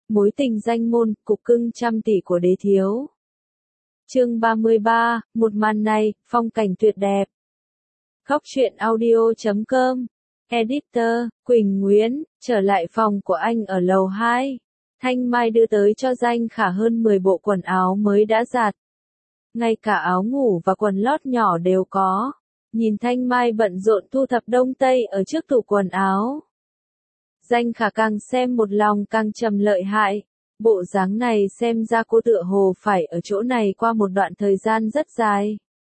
Mối tình danh môn, cục cưng trăm tỷ của đế thiếu. Chương 33, một màn này, phong cảnh tuyệt đẹp. Góc truyện audio.com. Editor, Quỳnh Nguyễn, trở lại phòng của anh ở lầu 2. Thanh Mai đưa tới cho Danh Khả hơn 10 bộ quần áo mới đã giặt. Ngay cả áo ngủ và quần lót nhỏ đều có. Nhìn Thanh Mai bận rộn thu thập đông tây ở trước tủ quần áo. Danh Khả càng xem một lòng càng trầm lợi hại. Bộ dáng này xem ra cô tựa hồ phải ở chỗ này qua một đoạn thời gian rất dài.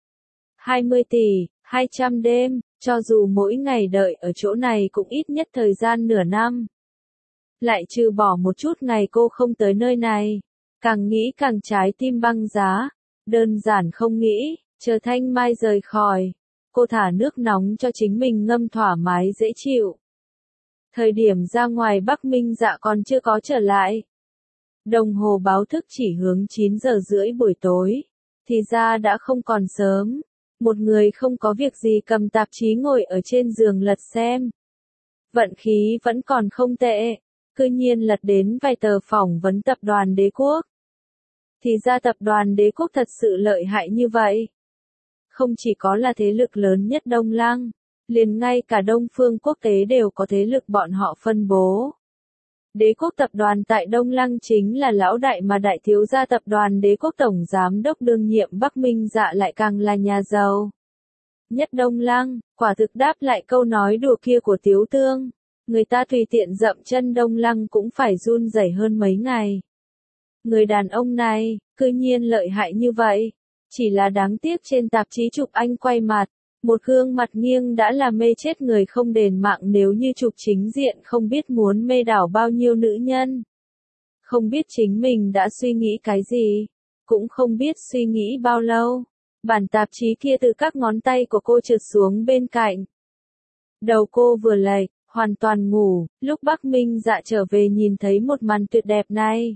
20 tỷ, 200 đêm, cho dù mỗi ngày đợi ở chỗ này cũng ít nhất thời gian nửa năm. Lại trừ bỏ một chút ngày cô không tới nơi này. Càng nghĩ càng trái tim băng giá. Đơn giản không nghĩ, chờ Thanh Mai rời khỏi. Cô thả nước nóng cho chính mình ngâm thoải mái dễ chịu. Thời điểm ra ngoài Bắc Minh Dạ còn chưa có trở lại. Đồng hồ báo thức chỉ hướng 9 giờ rưỡi buổi tối. Thì ra đã không còn sớm. Một người không có việc gì cầm tạp chí ngồi ở trên giường lật xem. Vận khí vẫn còn không tệ. Cư nhiên lật đến vài tờ phỏng vấn tập đoàn Đế Quốc. Thì ra tập đoàn Đế Quốc thật sự lợi hại như vậy. Không chỉ có là thế lực lớn nhất Đông Lăng, liền ngay cả Đông Phương Quốc tế đều có thế lực bọn họ phân bố. Đế Quốc tập đoàn tại Đông Lăng chính là lão đại mà đại thiếu gia tập đoàn Đế Quốc tổng giám đốc đương nhiệm Bắc Minh Dạ lại càng là nhà giàu nhất Đông Lăng, quả thực đáp lại câu nói đùa kia của Tiếu Tương. Người ta tùy tiện dậm chân Đông Lăng cũng phải run rẩy hơn mấy ngày. Người đàn ông này, cư nhiên lợi hại như vậy. Chỉ là đáng tiếc trên tạp chí chụp anh quay mặt. Một gương mặt nghiêng đã là mê chết người không đền mạng, nếu như chụp chính diện không biết muốn mê đảo bao nhiêu nữ nhân. Không biết chính mình đã suy nghĩ cái gì. Cũng không biết suy nghĩ bao lâu. Bản tạp chí kia từ các ngón tay của cô trượt xuống bên cạnh. Đầu cô vừa lệch, hoàn toàn ngủ, lúc Bắc Minh Dạ trở về nhìn thấy một màn tuyệt đẹp này.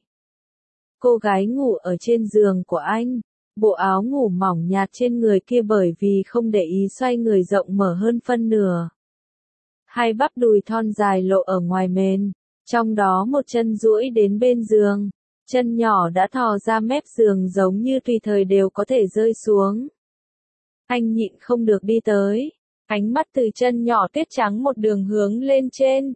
Cô gái ngủ ở trên giường của anh, bộ áo ngủ mỏng nhạt trên người kia bởi vì không để ý xoay người rộng mở hơn phân nửa. Hai bắp đùi thon dài lộ ở ngoài mền, trong đó một chân duỗi đến bên giường, chân nhỏ đã thò ra mép giường giống như tùy thời đều có thể rơi xuống. Anh nhịn không được đi tới, ánh mắt từ chân nhỏ tuyết trắng một đường hướng lên trên.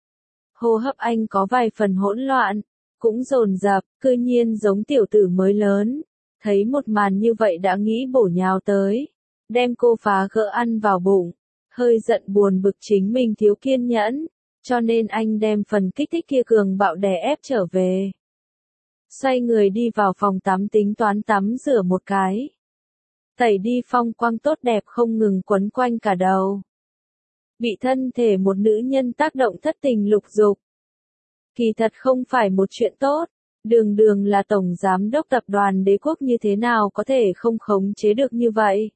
Hô hấp anh có vài phần hỗn loạn, cũng dồn dập, cư nhiên giống tiểu tử mới lớn. Thấy một màn như vậy đã nghĩ bổ nhào tới, đem cô phá gỡ ăn vào bụng. Hơi giận buồn bực chính mình thiếu kiên nhẫn, cho nên anh đem phần kích thích kia cường bạo đè ép trở về. Xoay người đi vào phòng tắm tính toán tắm rửa một cái. Tẩy đi phong quang tốt đẹp không ngừng quấn quanh cả đầu. Bị thân thể một nữ nhân tác động thất tình lục dục. Kỳ thật không phải một chuyện tốt. Đường đường là tổng giám đốc tập đoàn Đế Quốc như thế nào có thể không khống chế được như vậy.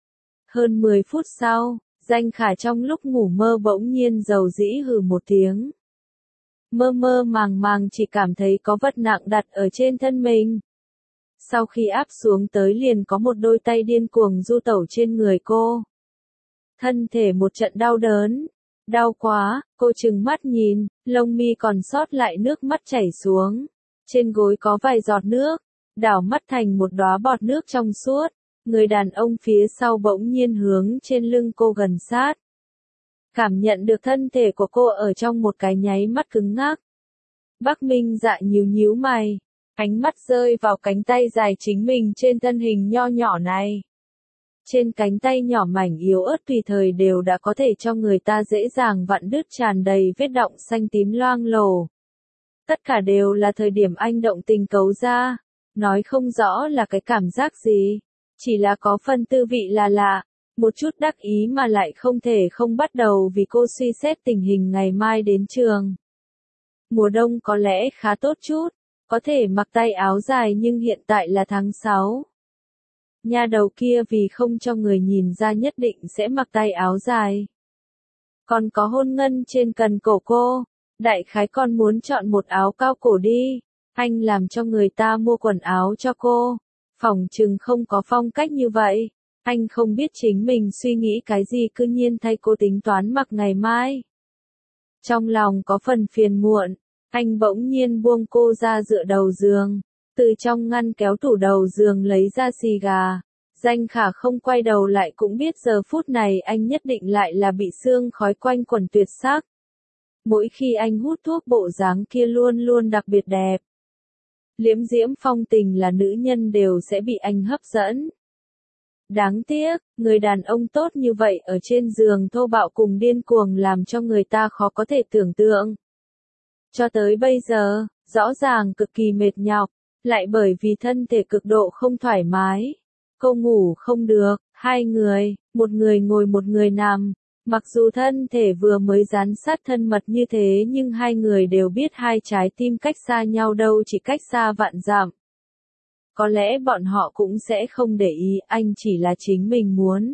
Hơn 10 phút sau, Danh Khả trong lúc ngủ mơ bỗng nhiên dầu dĩ hừ một tiếng. Mơ mơ màng màng chỉ cảm thấy có vật nặng đặt ở trên thân mình. Sau khi áp xuống tới liền có một đôi tay điên cuồng du tẩu trên người cô. Thân thể một trận đau đớn. Đau quá, cô trừng mắt nhìn, lông mi còn sót lại nước mắt chảy xuống. Trên gối có vài giọt nước, đảo mắt thành một đóa bọt nước trong suốt. Người đàn ông phía sau bỗng nhiên hướng trên lưng cô gần sát. Cảm nhận được thân thể của cô ở trong một cái nháy mắt cứng ngắc. Bắc Minh Dạ nhíu nhíu mày, ánh mắt rơi vào cánh tay dài chính mình trên thân hình nho nhỏ này. Trên cánh tay nhỏ mảnh yếu ớt tùy thời đều đã có thể cho người ta dễ dàng vặn đứt, tràn đầy vết đọng xanh tím loang lổ. Tất cả đều là thời điểm anh động tình cấu ra, nói không rõ là cái cảm giác gì, chỉ là có phần tư vị là lạ, một chút đắc ý mà lại không thể không bắt đầu vì cô suy xét tình hình ngày mai đến trường. Mùa đông có lẽ khá tốt chút, có thể mặc tay áo dài nhưng hiện tại là tháng 6. Nha đầu kia vì không cho người nhìn ra nhất định sẽ mặc tay áo dài. Còn có hôn ngân trên cần cổ cô. Đại khái con muốn chọn một áo cao cổ đi, anh làm cho người ta mua quần áo cho cô. Phỏng chừng không có phong cách như vậy, anh không biết chính mình suy nghĩ cái gì cư nhiên thay cô tính toán mặc ngày mai. Trong lòng có phần phiền muộn, Anh bỗng nhiên buông cô ra dựa đầu giường, từ trong ngăn kéo tủ đầu giường lấy ra xì gà. Danh Khả không quay đầu lại cũng biết giờ phút này anh nhất định lại là bị sương khói quanh quẩn tuyệt sắc. Mỗi khi anh hút thuốc bộ dáng kia luôn luôn đặc biệt đẹp. Liễm diễm phong tình là nữ nhân đều sẽ bị anh hấp dẫn. Đáng tiếc, người đàn ông tốt như vậy ở trên giường thô bạo cùng điên cuồng làm cho người ta khó có thể tưởng tượng. Cho tới bây giờ, rõ ràng cực kỳ mệt nhọc, lại bởi vì thân thể cực độ không thoải mái. Cô ngủ không được, hai người, một người ngồi một người nằm. Mặc dù thân thể vừa mới dán sát thân mật như thế nhưng hai người đều biết hai trái tim cách xa nhau đâu chỉ cách xa vạn dặm. Có lẽ bọn họ cũng sẽ không để ý anh chỉ là chính mình muốn.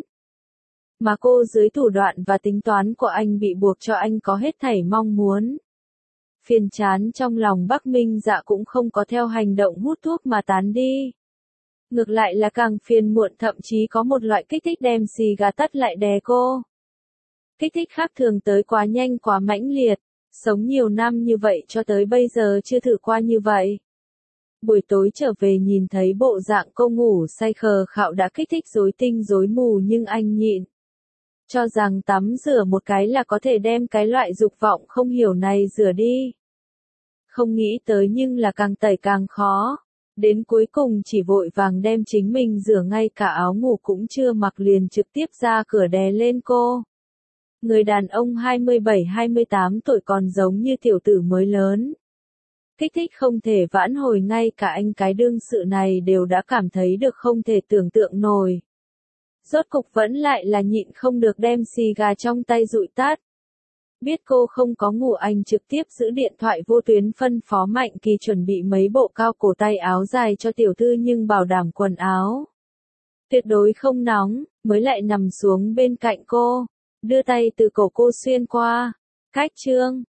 Mà cô dưới thủ đoạn và tính toán của anh bị buộc cho anh có hết thảy mong muốn. Phiền chán trong lòng Bắc Minh Dạ cũng không có theo hành động hút thuốc mà tán đi. Ngược lại là càng phiền muộn thậm chí có một loại kích thích đem xì gà tắt lại đè cô. Kích thích khác thường tới quá nhanh quá mãnh liệt, sống nhiều năm như vậy cho tới bây giờ chưa thử qua như vậy. Buổi tối trở về nhìn thấy bộ dạng cô ngủ say khờ khạo đã kích thích rối tinh rối mù nhưng anh nhịn. Cho rằng tắm rửa một cái là có thể đem cái loại dục vọng không hiểu này rửa đi. Không nghĩ tới nhưng là càng tẩy càng khó. Đến cuối cùng chỉ vội vàng đem chính mình rửa ngay cả áo ngủ cũng chưa mặc liền trực tiếp ra cửa đè lên cô. Người đàn ông 27-28 tuổi còn giống như tiểu tử mới lớn. Kích thích không thể vãn hồi ngay cả anh cái đương sự này đều đã cảm thấy được không thể tưởng tượng nổi. Rốt cục vẫn lại là nhịn không được đem xì gà trong tay dụi tắt. Biết cô không có ngủ anh trực tiếp giữ điện thoại vô tuyến phân phó Mạnh Kỳ chuẩn bị mấy bộ cao cổ tay áo dài cho tiểu thư nhưng bảo đảm quần áo tuyệt đối không nóng, mới lại nằm xuống bên cạnh cô, đưa tay từ cổ cô xuyên qua, cách chương.